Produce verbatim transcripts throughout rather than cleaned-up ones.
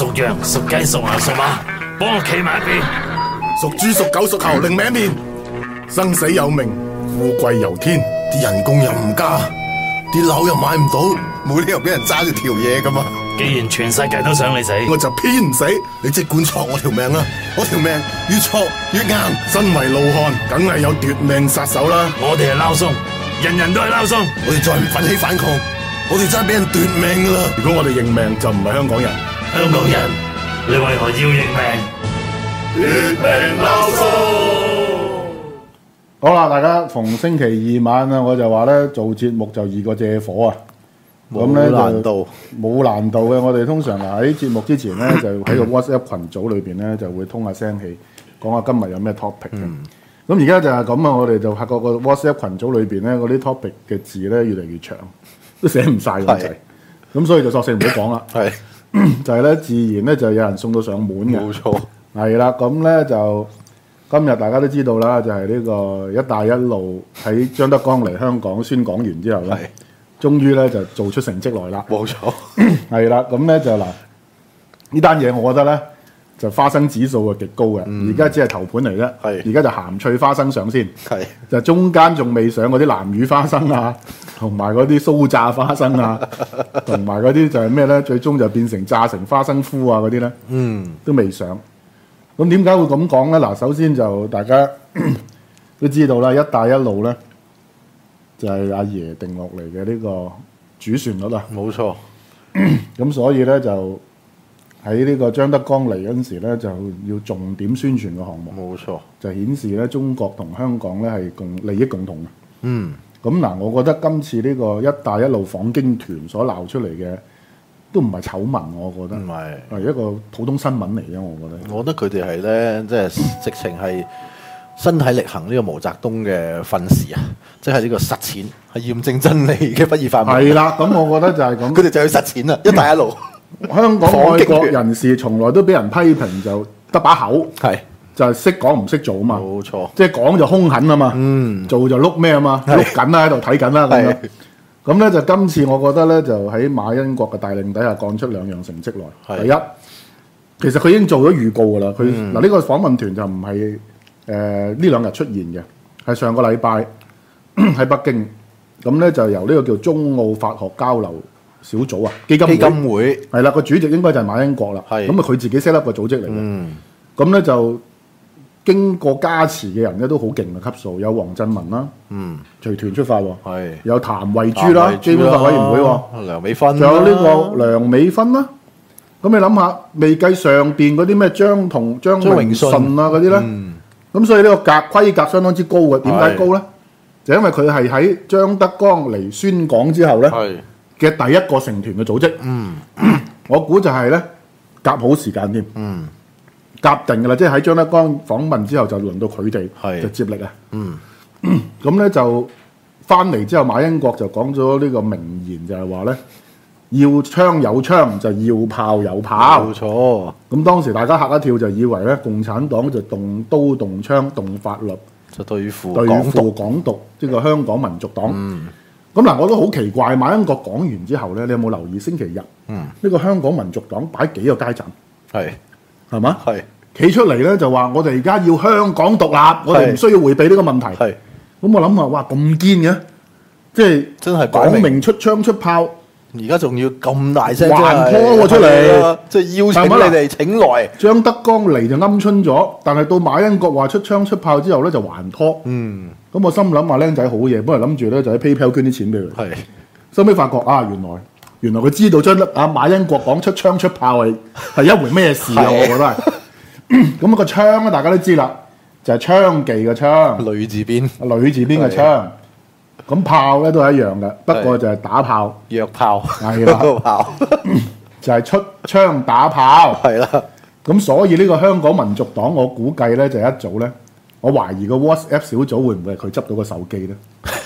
屬羊、屬雞、屬牛、屬馬，幫我企埋一邊。 屬豬、屬狗、屬猴，另名一面。生死有命，富貴由天，啲人工又唔加，啲樓又買唔到，冇理由俾人揸住條嘢噶嘛。 既然全世界都想你死， 我就偏唔死。你即管戳我條命啦，我條命越戳越硬。身為老漢，梗係有奪命殺手啦。 我哋係撈鬆，人人都係撈鬆。 我哋再唔奮起反抗，我哋真係俾人奪命噶啦。如果我哋認命，就唔係香港人。 香港人，你為何要認命？ 奪命撈鬆。 好啦，大家逢星期二晚啊，我就話咧做節目就易過借火啊。咁咧就難度冇難度嘅，我哋通常喺節目之前咧就喺個 WhatsApp 群組裏邊咧就會通下聲氣，講下今日有咩 topic 嘅。咁而家就係咁啊，我哋就發覺個 WhatsApp 群組裏邊咧嗰啲 topic 嘅字咧越嚟越長，都寫唔晒咁滯。咁所以就索性唔好講啦。 係就係咧，自然咧就有人送到上門嘅。 冇錯。 係啦，咁咧就今日大家都知道啦，就係呢個一帶一路喺張德江嚟香港宣講完之後咧。終於咧就做出成績來啦， 冇錯， 係啦，咁咧就嗱呢單嘢，我覺得咧就花生指數係極高嘅，而家、嗯、只係頭盤嚟啫， 係而家就鹹脆花生上先， 係就中間仲未上嗰啲南乳花生啊，同埋嗰啲酥炸花生啊，同埋嗰啲就係咩咧？最終就變成炸成花生敷啊嗰啲咧，嗯，都未上。咁點解會咁講咧？嗱，首先就大家都知道啦，一帶一路咧。就係阿爺定落嚟嘅呢個主旋律啊， 冇錯。 咁所以咧就喺呢個張德江嚟嗰陣時咧，就要重點宣傳個項目。 冇錯， 就顯示咧中國同香港咧係共利益共同嘅。 嗯。 咁嗱，我覺得今次呢個一帶一路訪京團所鬧出嚟嘅都唔係醜聞，我覺得。唔係。係一個普通新聞嚟嘅，我覺得。 我覺得佢哋係咧，即係直情係。身體力行呢個毛澤東嘅訓示啊，即係呢個實踐係驗證真理嘅不二法門。 係啦，咁我覺得就係咁。 佢哋就去實踐啦，一帶一路。 香港愛國人士從來都俾人批評就得把口，係就係識講唔識做啊嘛。 冇錯， 即係講就兇狠啊嘛， 嗯， 做就碌咩啊嘛，碌緊啦喺度睇緊啦咁樣。咁咧就今次我覺得咧就喺馬恩國嘅帶領底下幹出兩樣成績來。第一，其實佢已經做咗預告㗎啦。佢嗱呢個訪問團就唔係。誒呢兩日出現嘅係上個禮拜喺北京，咁咧就由呢個叫中澳法學交流小組啊基金會，基金會係啦，個主席應該就係馬恩國啦，咁啊佢自己 set up 個組織嚟嘅，咁咧、嗯、就經過加持嘅人咧都好勁嘅級數，有黃振文啦，嗯，隨團出發喎，係有譚慧珠啦，基本法委員會喎，梁美芬，仲有呢個梁美芬啦。咁你諗下，未計上邊嗰啲咩張同張榮順啊嗰啲咧？咁所以呢個格規格相當之高嘅，點解高咧？就因為佢係喺張德江嚟宣講之後咧嘅第一個成團嘅組織。嗯，我估就係咧夾好時間添。嗯，夾定㗎啦，即係喺張德江訪問之後就輪到佢哋就接力啊。嗯，咁咧就翻嚟之後，馬恩國就講咗呢個名言，就係話咧。要槍有槍，就要炮有炮。冇錯。咁當時大家嚇一跳，就以為咧共產黨就動刀動槍動法律，就對付對付港獨，即係個香港民族黨。咁嗱、嗯，我都好奇怪，馬恩國講完之後咧，你有冇留意星期日？嗯。呢個香港民族黨擺幾個街站？係係嘛？係。企出嚟咧就話：我哋而家要香港獨立，我哋唔需要迴避呢個問題。係。咁我諗下，哇咁堅嘅，即係真係講明出槍出炮。而家仲要咁大聲，還拖我出嚟，即係邀請你哋請來。張德江嚟就鵪鶉咗，但係到馬恩國話出槍出炮之後咧就還拖。嗯，咁我心諗話僆仔好嘢，本來諗住咧就喺 PayPal 捐啲錢俾佢。係，收尾發覺啊，原來原來佢知道張德啊馬恩國講出槍出炮係係一回咩事啊？我覺得係。咁個槍咧，大家都知啦，就係槍技嘅槍，女字邊，女字邊嘅槍。咁炮咧都係一樣嘅，不過就係打炮、約炮，係啦，炮就係出槍打炮，係啦。咁所以呢個香港民族黨，我估計咧就一早咧，我懷疑個 WhatsApp 小組會唔會係佢執到個手機咧？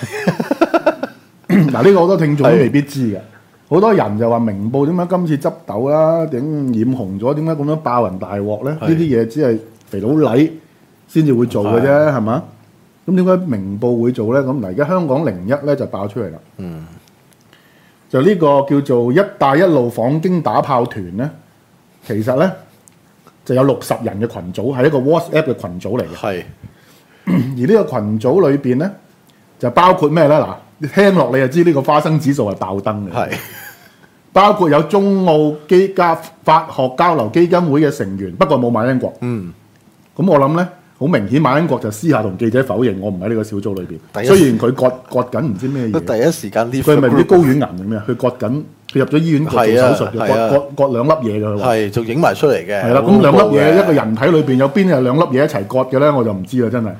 嗱，呢個好多聽眾都未必知嘅，好多人就話明報點解今次執豆啦，點染紅咗，點解咁樣爆人大鑊咧？呢啲嘢只係肥佬黎先至會做嘅啫，係嘛？咁點解明報會做咧？咁嗱，而家香港零一咧就爆出嚟啦。嗯，就呢個叫做一帶一路訪京打炮團咧， 其實咧就有六十人嘅群組，係一個 WhatsApp 嘅群組嚟嘅。 係。 而呢個群組裏邊咧，就包括咩咧？嗱，你聽落你就知呢個花生指數係爆燈嘅。 係。 包括有中澳基加法學交流基金會嘅成員，不過冇馬恩國。 嗯。 咁我諗咧，好明顯馬恩國就私下同記者否認，我唔喺呢個小組裏邊。 第一雖然佢割割緊唔知咩嘢。 第一時間呢， 佢係咪啲睾丸癌定咩？佢割緊，佢入咗醫院做手術，割割割兩粒嘢嘅。佢話係，仲影埋出嚟嘅。 係啦，咁兩粒嘢一個人體裏邊有邊係兩粒嘢一齊割嘅咧？我就唔知啦，真係。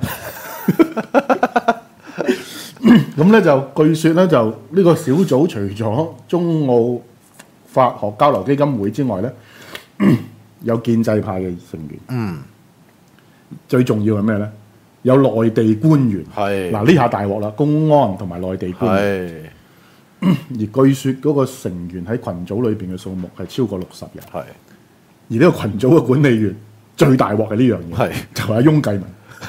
咁咧就據說咧就呢個小組除咗中澳法學交流基金會之外咧，有建制派嘅成員。嗯。最重要係咩咧？有內地官員。係。嗱呢下大鑊啦，公安同埋內地官員。係。而據說嗰個成員喺群組裏邊嘅數目係超過六十人。係。而呢個群組嘅管理員最大鑊係呢樣嘢。係。就係阿翁繼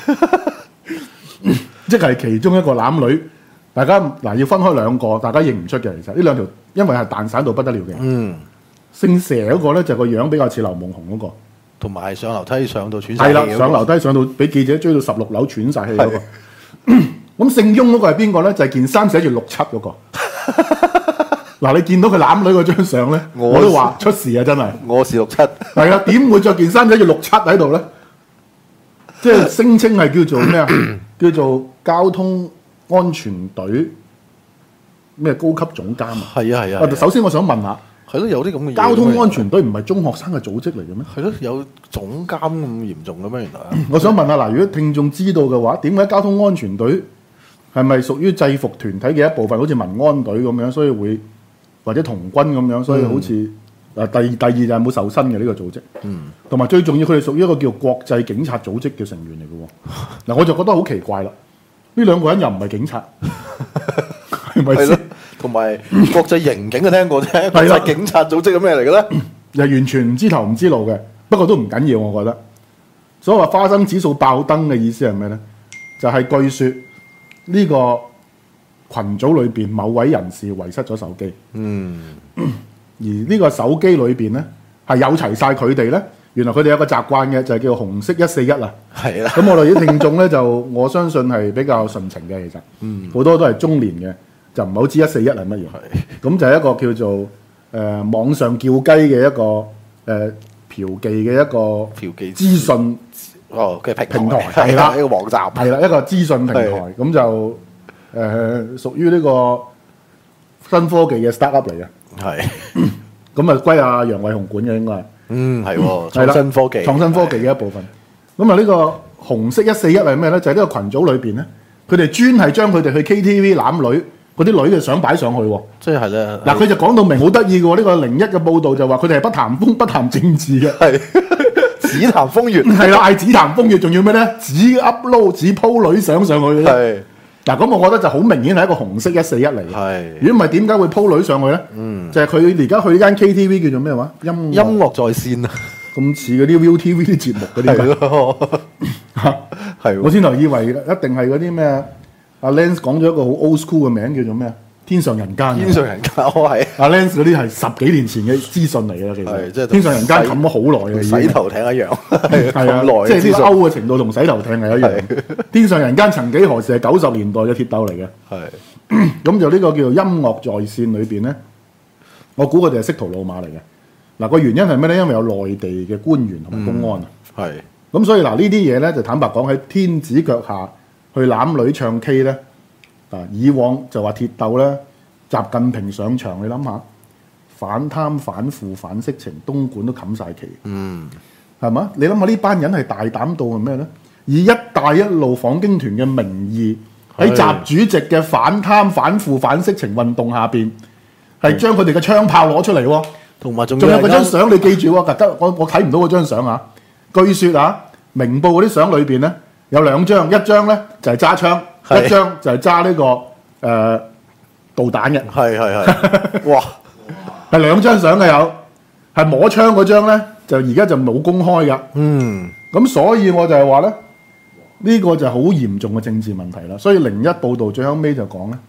文。即係其中一個攬女。大家嗱要分開兩個，大家認唔出嘅其實呢兩條，因為係蛋散到不得了嘅。嗯，姓蛇嗰個咧就個樣比較似劉夢熊嗰個，同埋上樓梯上到喘晒氣。係啦，上樓梯上到俾記者追到十六樓喘晒氣嗰個。咁姓翁嗰個係邊個咧？就係件衫寫住六七嗰個。嗱，你見到佢攬女嗰張相咧，我都話出事啊！真係，我是六七。係啊，點會着件衫寫住六七喺度咧？即係聲稱係叫做咩啊？叫做交通安全隊咩高級總監啊？係啊係啊！首先我想問下，係咯有啲咁嘅交通安全隊唔係中學生嘅組織嚟嘅咩？係咯，有總監咁嚴重嘅咩？原來我想問下嗱，如果聽眾知道嘅話，點解交通安全隊係咪屬於制服團體嘅一部分？好似民安隊咁樣，所以會或者童軍咁樣，所以好似誒、嗯、第第二就係冇受薪嘅呢個組織。嗯，同埋最重要，佢哋屬於一個叫國際警察組織嘅成員嚟嘅喎。嗱，我就覺得好奇怪啦。呢兩個人又唔係警察，係咪先？同埋國際刑警嘅聽過啫，國際警察組織係咩嚟嘅咧？又完全唔知頭唔知路嘅。不過都唔緊要，我覺得。所以話花生指數爆燈嘅意思係咩咧？就係、是、據說呢個群組裏邊某位人士遺失咗手機。嗯。而呢個手機裏邊咧係有齊晒佢哋咧。原來佢哋有個習慣嘅，就係叫紅色一四一啊。係啦。咁我哋啲聽眾咧，就我相信係比較純情嘅，其實。嗯。好多都係中年嘅，就唔係好知一四一係乜嘢。係。咁就係一個叫做誒、呃、網上叫雞嘅一個誒、呃、嫖妓嘅一個嫖妓資訊哦嘅平台係啦，一個網站係啦，一個資訊平台。咁就誒、呃、屬於呢個新科技嘅 startup 嚟嘅。係。咁啊歸阿楊偉雄管嘅應該係。嗯，係喎，創新科技，創新科技嘅一部分。咁啊，呢個紅色一四一係咩咧？就係、是、呢個群組裏邊咧，佢哋專係將佢哋去 K T V 攬女嗰啲女嘅相擺上去喎。即係咧，嗱，佢就講到明好得意嘅喎。呢、這個零一嘅報導就話佢哋係不談風不談政治嘅，係只談風月。係啦，係只談風月，仲要咩咧？只 upload 只 po 女相上去嘅。係。嗱，咁我覺得就好明顯係一個紅色一四一嚟嘅。係。如果唔係點解會 po 女上去咧？嗯。就係佢而家去呢間 K T V 叫做咩話？音樂音樂在線啊！咁似嗰啲 Viu T V 啲節目嗰啲。係咯。係。我先頭以為一定係嗰啲咩啊？阿 Lance 講咗一個好 old school 嘅名叫做咩啊？天上人間。天上人間，我係。阿 Lance 嗰啲係十幾年前嘅資訊嚟嘅，其實。係，即係天上人間冚咗好耐嘅。洗頭艇一樣。係啊，即係呢個歐嘅程度同洗頭艇係一樣。天上人間曾幾何時係九十年代嘅鐵鬥嚟嘅。係。咁就呢個叫做音樂在線裏邊咧，我估佢哋係識途老馬嚟嘅。嗱，個原因係咩咧？因為有內地嘅官員同埋公安啊。係、嗯。咁所以嗱，呢啲嘢咧就坦白講，喺天子腳下去攬女唱 K 咧，啊以往就話鐵鬥咧，習近平上場，你諗下反貪反腐反色情，東莞都冚晒旗。嗯。係嘛？你諗下呢班人係大膽到係咩咧？以一帶一路訪京團嘅名義，喺習主席嘅反貪反腐反色情運動下邊，係將佢哋嘅槍炮攞出嚟喎。同埋仲有嗰張相，你記住喎，得我我睇唔到嗰張相啊。據說啊，明報嗰啲相裏邊咧有兩張，一張咧就係揸槍，一張就係揸呢個誒、呃、導彈嘅。係係係，哇，係兩張相嘅有，係摸槍嗰張咧就而家就冇公開噶。嗯，咁所以我就係話咧，呢、這個就係好嚴重嘅政治問題啦。所以零一報導最後尾就講咧，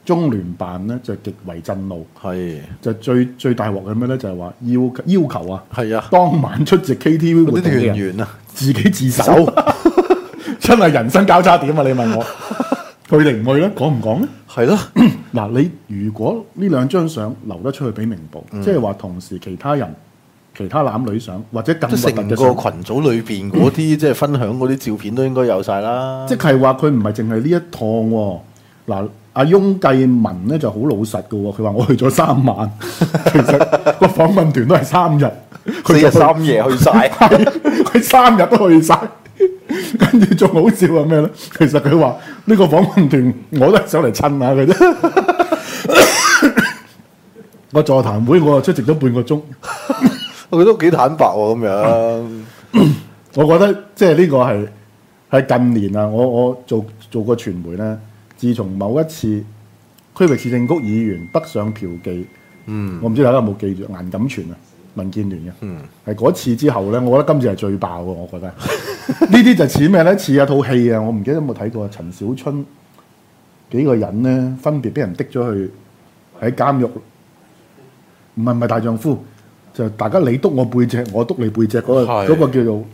中聯辦咧就極為震怒， 係就最最大鑊係咩咧？就係話要要求啊， 係啊， 當晚出席 K T V 活動嗰啲團嘅人員啊， 自己自首，真係人生交叉點啊！你問我，佢哋唔去咧，講唔講咧？ 係咯， 嗱，你如果呢兩張相留得出去俾明報， 嗯即係話同時其他人、其他男女相或者更即核突係成個嘅相， 群組裏邊嗰啲即係分享嗰啲照片都應該有晒啦。 即係話佢唔係淨係呢一趟喎。嗱，阿翁繼文咧就好老實嘅喎，佢話我去咗三晚，其實個訪問團都係三日， 四日三夜去晒， 佢三日都去晒。跟住仲好笑係咩咧？其實佢話呢個訪問團我都係上嚟襯下嘅啫。個座談會我就出席咗半個鐘， 我覺得都幾坦白喎咁樣。 我覺得即係呢個係係近年啊，我我做做過傳媒咧，自從某一次區域市政局議員北上嫖妓，嗯，我唔知大家有冇記住顏錦全啊，民建聯嘅，嗯，係嗰次之後咧，我覺得今次係最爆嘅，我覺得呢啲就似咩咧？似一套戲啊！我唔記得有冇睇過陳小春幾個人咧，分別俾人滴咗去喺監獄，唔係唔係大丈夫，就大家你督我背脊，我督你背脊嗰、嗰個係嗰個叫做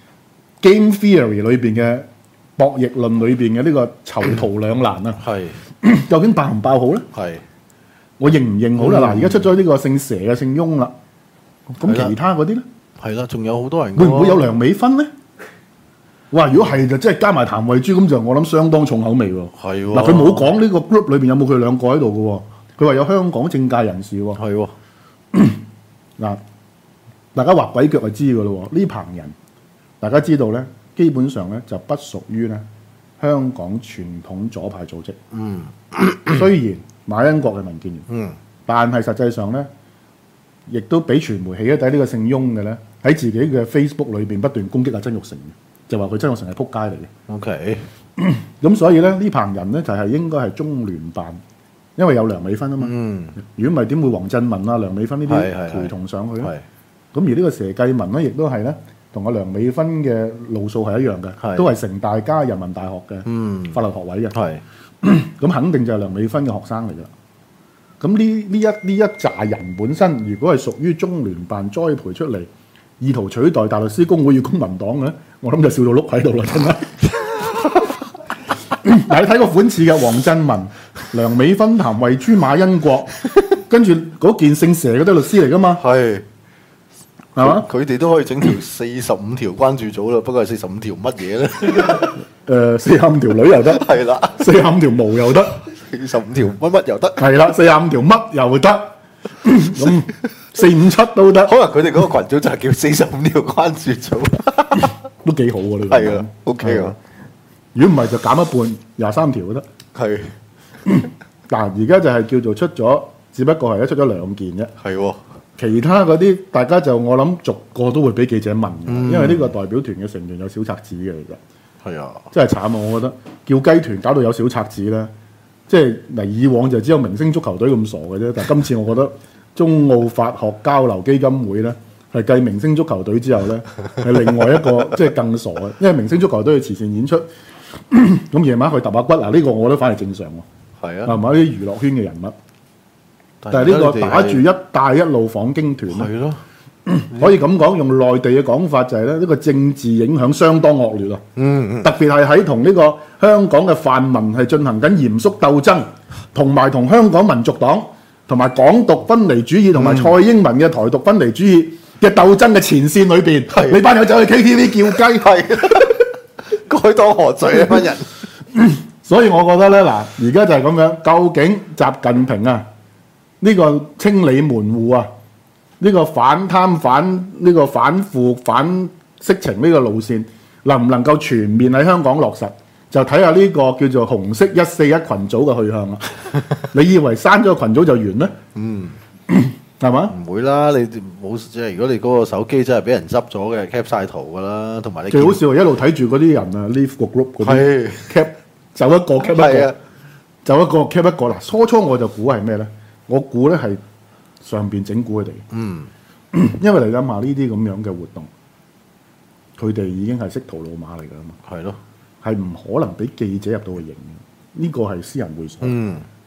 Game Theory 裏邊嘅博弈論裏邊嘅呢個囚徒兩難啊！ 係究竟爆唔爆好咧？ 係我認唔認好啦？嗱、而家出咗呢個姓蛇嘅姓翁啦，咁係啦其他嗰啲咧， 係啦，仲有好多人會唔會有梁美芬咧？哇！如果係就即係加埋譚慧珠咁就我諗相當重口味喎。 係喎嗱，佢冇講呢個 group 裏邊有冇佢兩個喺度嘅喎。佢話有香港政界人士喎。 係喎， 嗱，大家畫鬼腳就知嘅咯喎。呢棚人大家知道咧，基本上咧就不屬於咧香港傳統左派組織。 嗯， 雖然馬恩國係民建聯， 嗯， 但係實際上咧，亦都俾傳媒起咗底呢個姓翁嘅咧，喺自己嘅 Facebook 裏邊不斷攻擊阿曾鈺成嘅。就話佢曾鈺成係撲街嚟嘅。 OK， 咁所以咧呢棚人咧就係、是、應該係中聯辦，因為有梁美芬啊嘛。 嗯， 如果唔係點會黃振文啊、梁美芬呢係係啲陪同上去咧？ 係咁而呢個佘繼文咧，亦都係咧同阿梁美芬嘅路數係一樣嘅， 係都係城大加人民大學嘅嗯法律學位嘅。 係咁肯定就係梁美芬嘅學生嚟㗎。咁呢呢一呢一紮人本身，如果係屬於中聯辦栽培出嚟，意圖取代大律師公會與公民黨嘅，我諗就笑到碌喺度啦，真係。嗱，你睇個款似嘅黃振文、梁美芬、譚慧珠、馬恩國，跟住嗰件姓佘嗰啲律師嚟噶嘛， 係係嘛？ 佢哋都可以整條四十五條關注組啦，不過係四十五條乜嘢咧？ 誒，四十五條女又得， 係啦， 四十五條毛又得， 四十五條乜乜又得， 係啦，四十五條乜又得，咁四五七都得， 可能佢哋嗰個群組就係叫四十五條關注組， 都幾好喎呢個。 係啊，OK 啊。 如果唔係就減一半，廿三條都得。 係嗱，而家就係叫做出咗，只不過係一出咗兩件啫。 係喎， 其他嗰啲大家就我諗逐個都會俾記者問嘅，因為呢個代表團嘅成員有小冊子嘅，其實係啊， 真係慘啊！我覺得叫雞團搞到有小冊子咧，即係嗱以往就只有明星足球隊咁傻嘅啫，但係今次我覺得中澳法學交流基金會咧係繼明星足球隊之後咧係另外一個即係更傻嘅，因為明星足球隊嘅慈善演出，咁夜晚去揼下骨嗱，呢個我覺得反而正常喎， 係啊， 係咪啲娛樂圈嘅人物？但係呢個打住一帶一路訪京團咧， 係咯， 可以咁講，用內地嘅講法就係咧，呢個政治影響相當惡劣啊！ 嗯嗯， 特別係喺同呢個香港嘅泛民係進行緊嚴肅鬥爭，同埋同香港民族黨同埋港獨分離主義同埋蔡英文嘅台獨分離主義嘅鬥爭嘅前線裏邊， 係你班友走去 K T V 叫雞， 係該當何罪呢班人？ 所以我覺得咧嗱，而家就係咁樣，究竟習近平啊呢個清理門戶啊，呢個反貪反呢個反腐反色情呢個路線，能唔能夠全面喺香港落實？就睇下呢個叫做紅色一四一群組嘅去向啦。你以為刪咗個群組就完咩？ 嗯， 係嘛？ 唔會啦，你冇即係如果你嗰個手機真係俾人執咗嘅，cap 晒圖噶啦，同埋你最好笑係一路睇住嗰啲人啊，leave 個 group 嗰啲係 cap 走一個 cap 一個係啊， 走一個 cap 一個嗱。初初我就估係咩咧？我估咧係上邊整蠱佢哋。 嗯， 因為你諗下呢啲咁樣嘅活動，佢哋已經係識途老馬嚟㗎嘛， 係咯， 係唔可能俾記者入到去影嘅。呢個係私人會所， 嗯，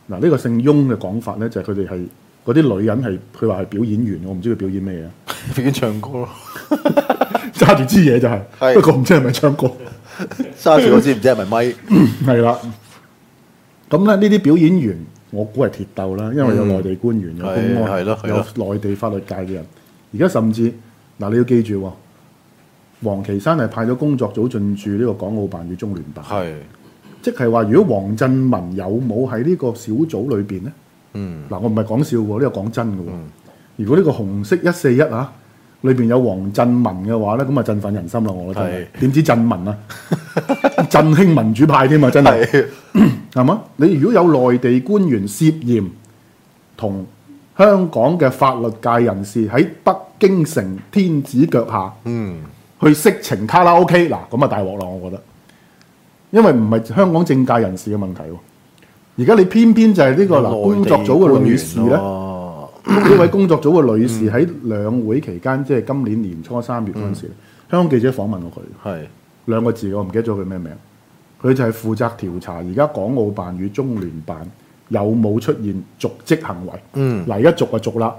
嗱，呢個姓翁嘅講法咧，就係佢哋係嗰啲女人係佢話係表演員，我唔知佢表演咩啊？ 表演唱歌咯， 揸住支嘢就係、 係不過唔知係咪唱歌。 揸住嗰支唔知係咪咪？ 係啦，咁咧呢啲表演員，我估係鐵鬥啦，因為有內地官員、有公係安、 咯係咯有內地法律界嘅人。而家甚至嗱，你要記住喎，王岐山係派咗工作組進駐呢個港澳辦與中聯辦， 係， 即係話如果黃振文有冇喺呢個小組裏邊咧？ 嗯， 嗱，我唔係講笑喎，呢個講真嘅喎。如果呢個紅色一四一啊，裏邊有黃振文嘅話咧，咁啊振奮人心啦！我覺得係點知振民啊，振興民主派添啊，真係係係嘛？你如果有內地官員涉嫌同香港嘅法律界人士喺北京城天子腳下， 嗯， 去色情卡拉 OK， 嗱咁啊大鑊啦！我覺得，因為唔係香港政界人士嘅問題喎，而家你偏偏就係呢個嗱工作組嘅女士咧。呢位工作組嘅女士喺兩會期間，即係今年年初三月嗰陣時，香港記者訪問過佢， 係兩個字我唔記得咗佢咩名。佢就係負責調查而家港澳辦與中聯辦有冇出現瀆職行為。 嗯， 嗱而家瀆就瀆啦，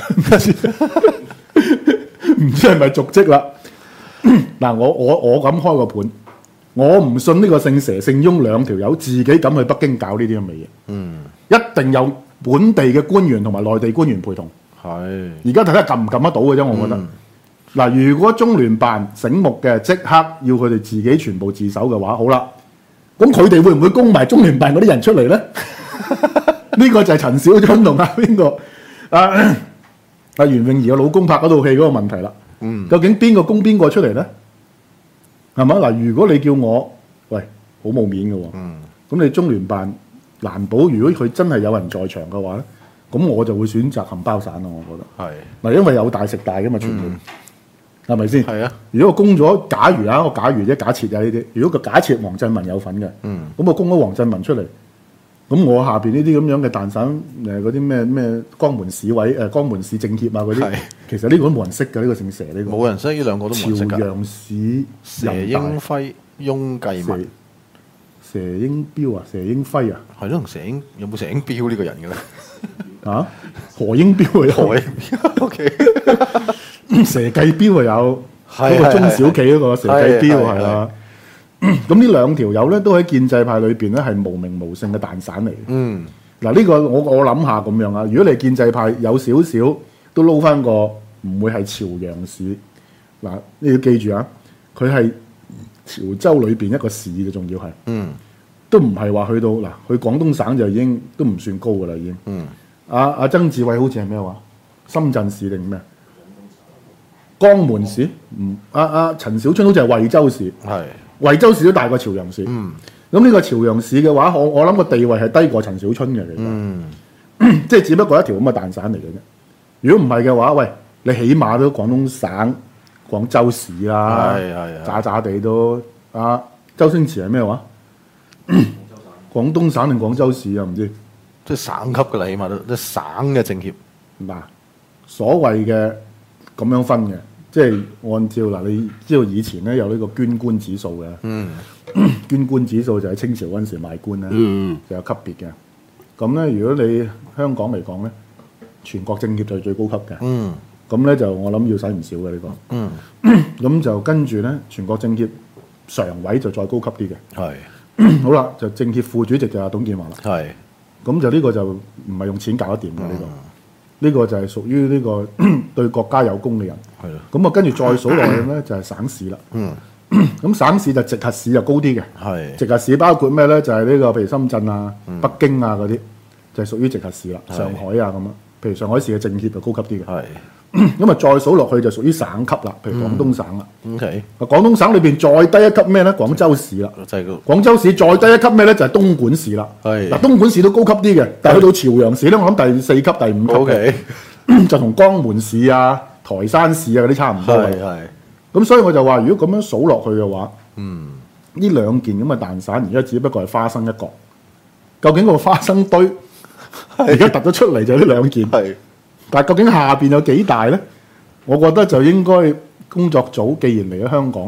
唔知係咪瀆職啦？嗱，我我我咁開個盤，我唔信呢個姓佘姓翁兩條友自己敢去北京搞呢啲咁嘅嘢。 嗯， 一定有本地嘅官員同埋內地官員陪同。 係， 而家睇下撳唔撳得到嘅啫，我覺得。嗱、嗯，如果中聯辦醒目嘅，即刻要佢哋自己全部自首嘅話，好啦，咁佢哋會唔會供埋中聯辦嗰啲人出嚟咧？呢個就係陳小春同阿邊個啊阿袁詠儀嘅老公拍嗰套戲嗰個問題啦。嗯，究竟邊個供邊個出嚟咧？係嘛？嗱，如果你叫我，喂，好冇面嘅喎。嗯。咁你中聯辦難保，如果佢真係有人在場嘅話咧，咁我就會選擇冚包散咯。我覺得。係。嗱，因為有大食大嘅嘛，全部係咪先？係啊。如果我供咗，假如啊，我假如啫，假設啊呢啲，如果個假設黃振文有份嘅，嗯，咁我供咗黃振文出嚟。咁我下邊呢啲咁樣嘅蛋散誒嗰啲咩咩江門市委誒、呃、江門市政協啊嗰啲，其實呢個都冇人識嘅，呢、這個姓佘呢、這個。冇人識，呢兩個都冇人識㗎。朝陽市佘英輝、翁繼文、佘英彪啊，佘英輝啊，係咯，佘英有冇佘英彪呢個人嘅咧？啊，何英彪啊，何英彪，O K，佘繼彪啊有，嗰個中小企嗰個佘繼彪係啦。咁呢兩條友咧，都喺建制派裏邊咧係無名無姓嘅蛋散嚟嘅。嗯，嗱呢個我我諗下咁樣啊，如果你建制派有少少都撈翻個唔會係朝陽市，嗱你要記住啊，佢係潮州裏邊一個市嘅，仲要係，嗯，都唔係話去到嗱去廣東省就已經都唔算高噶啦已經。嗯，阿阿曾志偉好似係咩話？深圳市定咩？江門市？唔，阿阿陳小春好似係惠州市。係。惠州市都大過朝陽市，咁呢、嗯、個朝陽市嘅話，我我諗個地位係低過陳小春嘅，其實，嗯、即係只不過一條咁嘅蛋散嚟嘅啫。如果唔係嘅話，喂，你起碼都廣東省、廣州市啦，渣渣地都。啊，周星馳係咩話？廣東省定廣州市啊？唔知，即係省級嘅啦，起碼都即係省嘅政協。嗱，所謂嘅咁樣分嘅。即係按照嗱，你知道以前咧有呢個捐官指數嘅，嗯、捐官指數就喺清朝嗰陣時賣官咧，嗯、就有級別嘅。咁咧，如果你香港嚟講咧，全國政協就係最高級嘅。咁咧、嗯、就我諗要使唔少嘅呢個。咁、嗯、就跟住咧，全國政協常委就再高級啲嘅。係是，好啦，就政協副主席就係董建華啦。係是，咁就呢個就唔係用錢搞得掂嘅呢個。呢個就係屬於呢個對國家有功嘅人，係咯。咁啊，跟住再數落去咧，就係省市啦。嗯。咁省市就直轄市就高啲嘅。係。直轄市包括咩咧？就係呢個譬如深圳啊、北京啊嗰啲，就係屬於直轄市啦。上海啊咁啊，譬如上海市嘅政協就高級啲嘅。係。咁啊，再數落去就屬於省級啦，譬如廣東省啦。OK。啊，廣東省裏邊再低一級咩咧？廣州市啦。就係個。廣州市再低一級咩咧？就係東莞市啦。係。嗱，東莞市都高級啲嘅，但係去到朝陽市咧，我諗第四級、第五級嘅。就同江門市啊、台山市啊嗰啲差唔多嘅。係。咁所以我就話，如果咁樣數落去嘅話，嗯，呢兩件咁嘅蛋散，而家只不過係花生一角。究竟個花生堆而家突咗出嚟就係呢兩件。係。但係究竟下邊有幾大咧？我覺得就應該工作組既然嚟咗香港咧，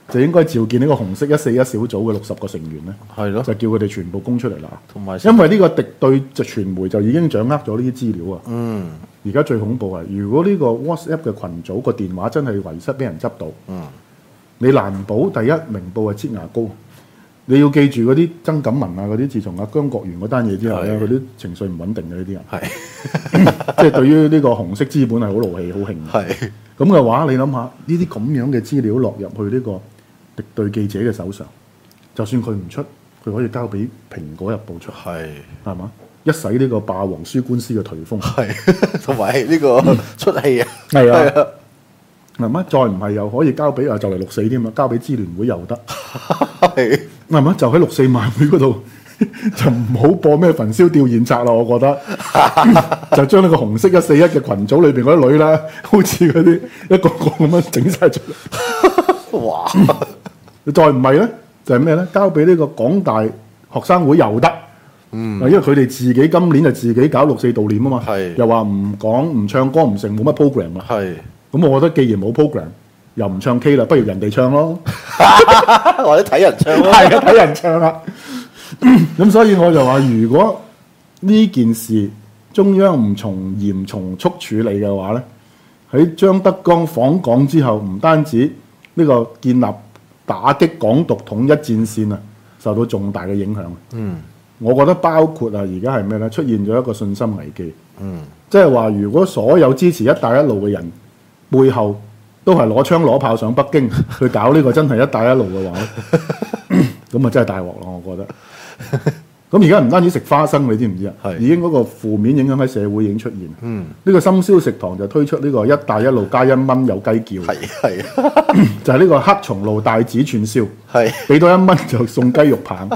就應該召見呢個紅色一四一小組嘅六十個成員咧， 係咯， 就叫佢哋全部供出嚟啦。 同埋因為呢個敵對就傳媒就已經掌握咗呢啲資料啊。 嗯， 而家最恐怖係，如果呢個 WhatsApp 嘅群組個電話真係遺失俾人執到， 嗯， 你難保第一明報係擠牙膏。你要記住嗰啲曾錦文啊，嗰啲自從阿姜國元嗰單嘢之後咧，佢啲情緒唔穩定嘅呢啲人， 係即係對於呢個紅色資本係好勞氣、好興。 係咁嘅話，你諗下呢啲咁樣嘅資料落入去呢個敵對記者嘅手上，就算佢唔出，佢可以交俾《蘋果日報》出， 係係嘛？一洗呢個霸王書官司嘅頹風， 係同埋呢個出氣啊， 係啊。係嘛？再唔係又可以交俾啊，就嚟六四添啊，交俾支聯會又得。 係係嘛？就喺六四晚會嗰度，就唔好播咩焚燒吊唁冊啦。我覺得就將呢個紅色一四一嘅群組裏邊嗰啲女啦，好似嗰啲一個個咁樣整晒出嚟。 哇！ 再唔係咧，就係咩咧？交俾呢個港大學生會又得。嗯，因為佢哋自己今年就自己搞六四悼念啊嘛。 係又話唔講唔唱歌唔成，冇乜 program 啦。 係。 咁我覺得既然冇 program，又唔唱 K 啦，不如人哋唱咯， 或者睇人唱咯， 係啊，睇人唱啦。咁所以我就話，如果呢件事中央唔從嚴從速處理嘅話咧，喺張德江訪港之後，唔單止呢個建立打擊港獨統一戰線啊，受到重大嘅影響。 嗯， 我覺得包括啊，而家係咩咧？出現咗一個信心危機。 嗯，即係話，如果所有支持一帶一路嘅人，背後都係攞槍攞炮上北京去搞呢個真係一帶一路嘅話，咁啊真係大鑊咯！我覺得。咁而家唔單止食花生，你知唔知啊？已經嗰個負面影響喺社會已經出現。嗯，呢個深宵食堂就推出呢個一帶一路加一蚊有雞叫。 係係， 就係呢個黑松露帶子串燒。 係，俾多一蚊就送雞肉棒。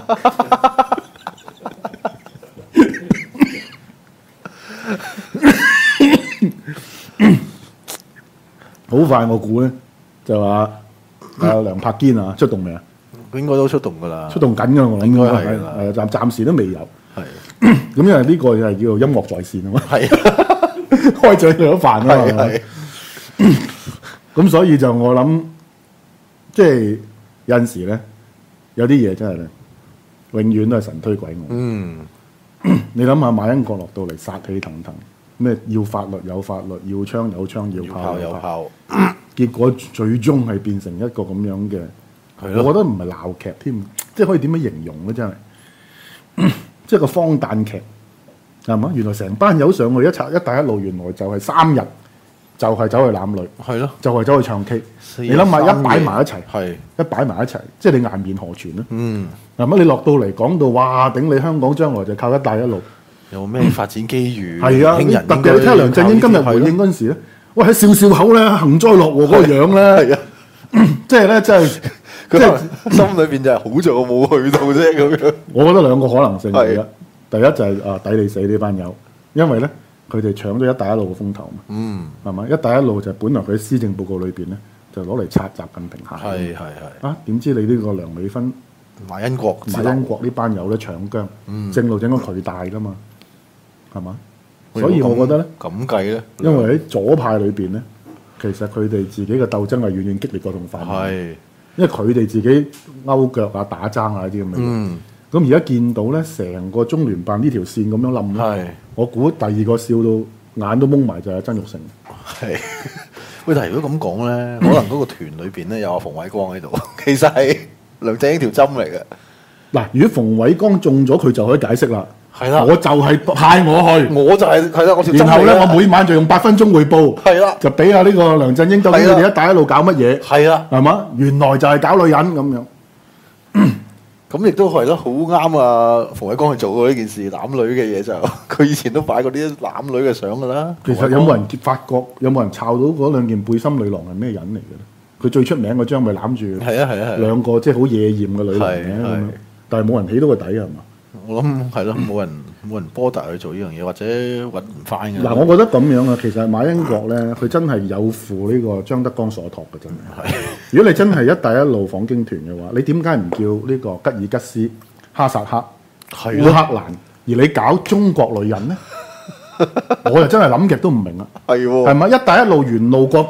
好快我估咧，就話阿梁柏堅啊出動未啊？ 應該都出動噶啦， 出動緊噶，我諗應該係啦， 係暫暫時都未有。 係咁，因為呢個就係叫做音樂在線啊嘛。係開咗兩飯啊嘛。係咁，所以就我諗，即係有陣時咧，有啲嘢真係咧，永遠都係神推鬼臥。嗯，你諗下馬恩國落到嚟殺氣騰騰。咩要法律有法律，要槍有槍，要炮有炮，結果最終係變成一個咁樣嘅，我覺得唔係鬧劇添，即係可以點樣形容咧？真係，即係個荒誕劇，係嘛？原來成班友上去一拆一帶一路，原來就係三日，就係走去攬女，係咯，就係走去唱 K。你諗下，一擺埋一齊，係一擺埋一齊，即係你顏面何存咧？嗯，係嘛？你落到嚟講到，哇！頂你香港將來就靠一帶一路。有咩發展機遇？係啊，特別你睇下梁振英今日回應嗰陣時咧，喂喺笑笑口咧，幸災樂禍嗰個樣咧，即係咧，即係即係心裏邊就係好在我冇去到啫咁樣。我覺得兩個可能性嚟嘅，第一就係啊抵你死呢班友，因為咧佢哋搶咗一帶一路嘅風頭嘛。嗯，係嘛？一帶一路就本來佢喺施政報告裏邊咧，就攞嚟擦習近平下。係係係。啊，點知你呢個梁美芬、馬恩國、馬恩國呢班友咧搶姜，正路整個佢大噶嘛。係嘛？所以我覺得咧，咁計咧，因為喺左派裏邊咧，其實佢哋自己嘅鬥爭係遠遠激烈過同泛民。係，因為佢哋自己勾腳啊、打爭啊啲咁嘅嘢。嗯。咁而家見到咧，成個中聯辦呢條線咁樣冧咧，我估第二個笑到眼都蒙埋就係曾鈺成。係。喂，但係如果咁講咧，可能嗰個團裏邊咧有阿馮偉光喺度，其實係梁振英條針嚟嘅。嗱，如果馮偉光中咗，佢就可以解釋啦。係啦，我就係派我去，我就係係啦，我條針嚟。然後咧，我每晚就用八分鐘匯報，係啦，就俾下呢個梁振英究竟佢哋一帶一路搞乜嘢？係啦，係嘛？原來就係搞女人咁樣。咁亦都係咯，好啱啊！馮偉光去做過呢件事，攬女嘅嘢就佢以前都擺過啲攬女嘅相噶啦。其實有冇人發覺？有冇人抄到嗰兩件背心女郎係咩人嚟嘅咧？佢最出名嗰張咪攬住係啊係啊係兩個即係好野豔嘅女郎嘅，但係冇人起到個底係嘛？我諗係咯，冇人冇人波達去做呢樣嘢，或者揾唔翻嘅。嗱，我覺得咁樣啊，其實馬恩國咧，佢真係有負呢個張德江所託嘅，真係。如果你真係一帶一路訪京團嘅話，你點解唔叫呢個吉爾吉斯、哈薩克、烏克蘭，而你搞中國女人咧？我就真係諗極都唔明啦。係喎，係咪一帶一路沿路國家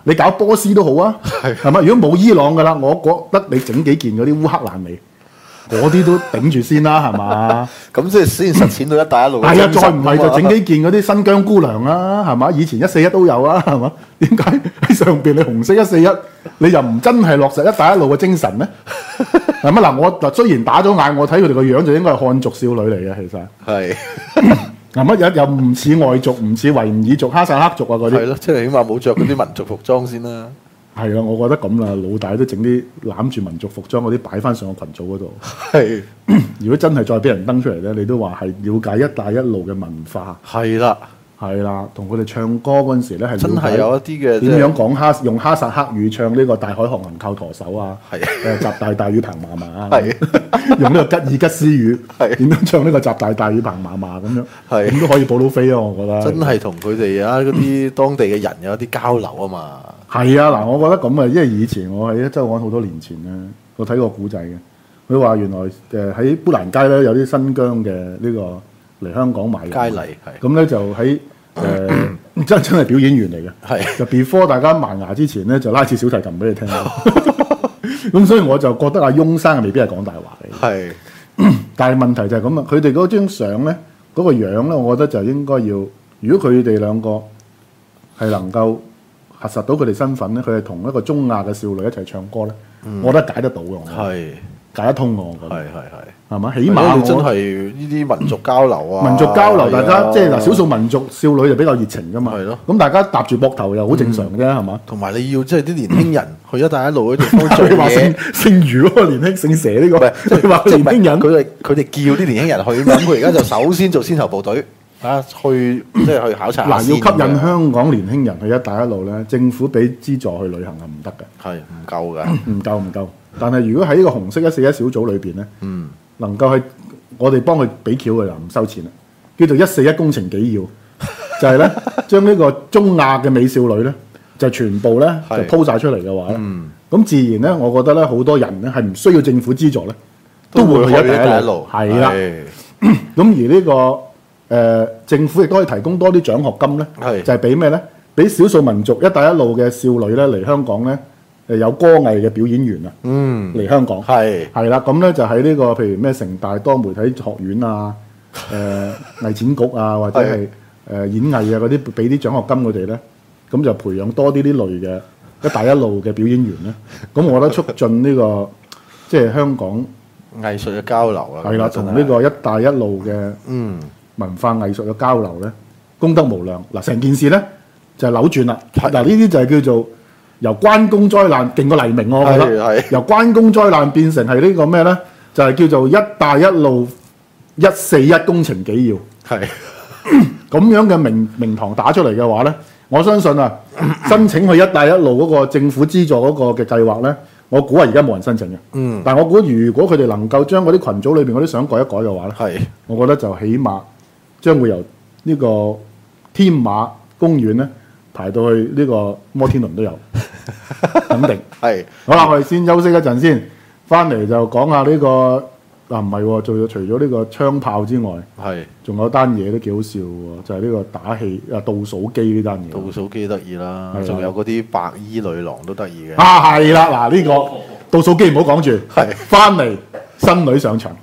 你搞波斯都好啊，係咪？如果冇伊朗噶啦，我覺得你整幾件嗰啲烏克蘭嚟，嗰啲都頂住先啦，係嘛？ 咁即係先實踐到一帶一路。 係啊，再唔係就整幾件嗰啲新疆姑娘啦，係嘛？以前一四一都有啊，係嘛？點解喺上邊你紅色一四一，你又唔真係落實一帶一路嘅精神咧？係咪嗱？我嗱雖然打咗眼，我睇佢哋個樣就應該係漢族少女嚟嘅，其實係。 嗱乜又又唔似外族，唔似維吾爾族、哈薩克族啊嗰啲。 係咯，即係起碼冇着嗰啲民族服裝先啦。 係啊，我覺得咁啦，老大都整啲攬住民族服裝嗰啲擺翻上個群組嗰度。 係， 如果真係再俾人登出嚟咧，你都話係了解一帶一路嘅文化。 係啦， 係啦，同佢哋唱歌嗰陣時咧係真係有一啲嘅點樣講哈用哈薩克語唱呢個大海航行靠舵手啊， 係誒習大大與彭嫲嫲啊， 係用呢個吉爾吉斯語， 係點樣唱呢個習大大與彭嫲嫲咁樣， 係咁都可以報到飛啊！我覺得真係同佢哋啊嗰啲當地嘅人有啲交流啊嘛。 係啊，嗱，我覺得咁啊，因為以前我喺周刊好多年前咧，我睇過古仔嘅，佢話原來誒喺砵蘭街咧有啲新疆嘅呢個嚟香港買佳麗係， 咁咧就喺誒真真係表演員嚟嘅， 係就 before 大家埋牙之前咧就拉次小提琴俾你聽，咁所以我就覺得阿翁生未必係講大話嚟， 係， 但係問題就係咁啊，佢哋嗰張相咧嗰個樣咧，我覺得就應該要，如果佢哋兩個係能夠核實到佢哋身份咧，佢係同一個中亞嘅少女一齊唱歌咧，嗯、我覺得解得到嘅， 係解得通嘅，我覺得係係係， 係嘛？起碼你真係呢啲民族交流啊， 民族交流，大家啊即係嗱，少數民族少女就比較熱情噶嘛， 係咯。 咁大家搭住膊頭又好正常啫，係嘛？ 同埋你要即係啲年輕人去一帶一路嗰啲地方做你話姓嘢， 姓余嗰個年輕姓蛇呢個， 即係話年輕人佢哋佢哋叫啲年輕人去，咁佢而家就首先做先頭部隊。啊，去即係去考察下嗱，要吸引香港年輕人去一帶一路咧，政府俾資助去旅行係唔得嘅， 係唔夠嘅， 唔夠唔夠。但係如果喺呢個紅色一四一小組裏邊咧， 嗯， 能夠係我哋幫佢俾橋嘅啦，唔收錢啦，叫做一四一工程紀要，就係咧將呢個中亞嘅美少女咧，就全部咧就鋪晒出嚟嘅話咧，咁、嗯、自然咧，我覺得咧好多人咧係唔需要政府資助咧，都會去一帶一路，係啦。咁而呢、呢個誒、呃、政府亦都可以提供多啲獎學金咧，是就係俾咩咧？俾少數民族一帶一路嘅少女咧嚟香港咧，誒有歌藝嘅表演員啊，嗯，嚟香港係係啦，咁咧就喺呢、呢個譬如咩城大多媒體學院啊、誒、呃、藝展局啊，或者係誒是、呃、演藝啊嗰啲，俾啲獎學金佢哋咧，咁就培養多啲呢類嘅一帶一路嘅表演員咧，咁我覺得促進呢、呢個即係香港藝術嘅交流啊， 係啦，同呢個一帶一路嘅嗯。文化藝術嘅交流咧，功德無量。嗱，成件事咧就係、是、扭轉啦。嗱的，呢啲就係叫做由關公災難勁過黎明，我覺得。由關公災難變成係呢個咩咧？就係、是、叫做一帶一路一四一工程紀要。係的。咁樣嘅名名堂打出嚟嘅話咧，我相信啊，申請去一帶一路嗰個政府資助嗰個嘅計劃咧，我估係而家冇人申請嘅。嗯。但係我估如果佢哋能夠將嗰啲群組裏邊嗰啲相改一改嘅話咧，係的，我覺得就起碼。將會由呢個天馬公園咧排到去呢個摩天輪都有，肯定係。是好啦，我哋先休息一陣先，翻嚟就講下呢、這個啊唔係，做咗除咗呢個槍炮之外，係仲是有單嘢都幾好笑喎，就係、是、呢個打氣啊倒數機呢單嘢。倒數機得意啦，仲有嗰啲白衣女郎都得意嘅。啊係啦，嗱呢、這個倒數機唔好講住，係翻嚟新女上場。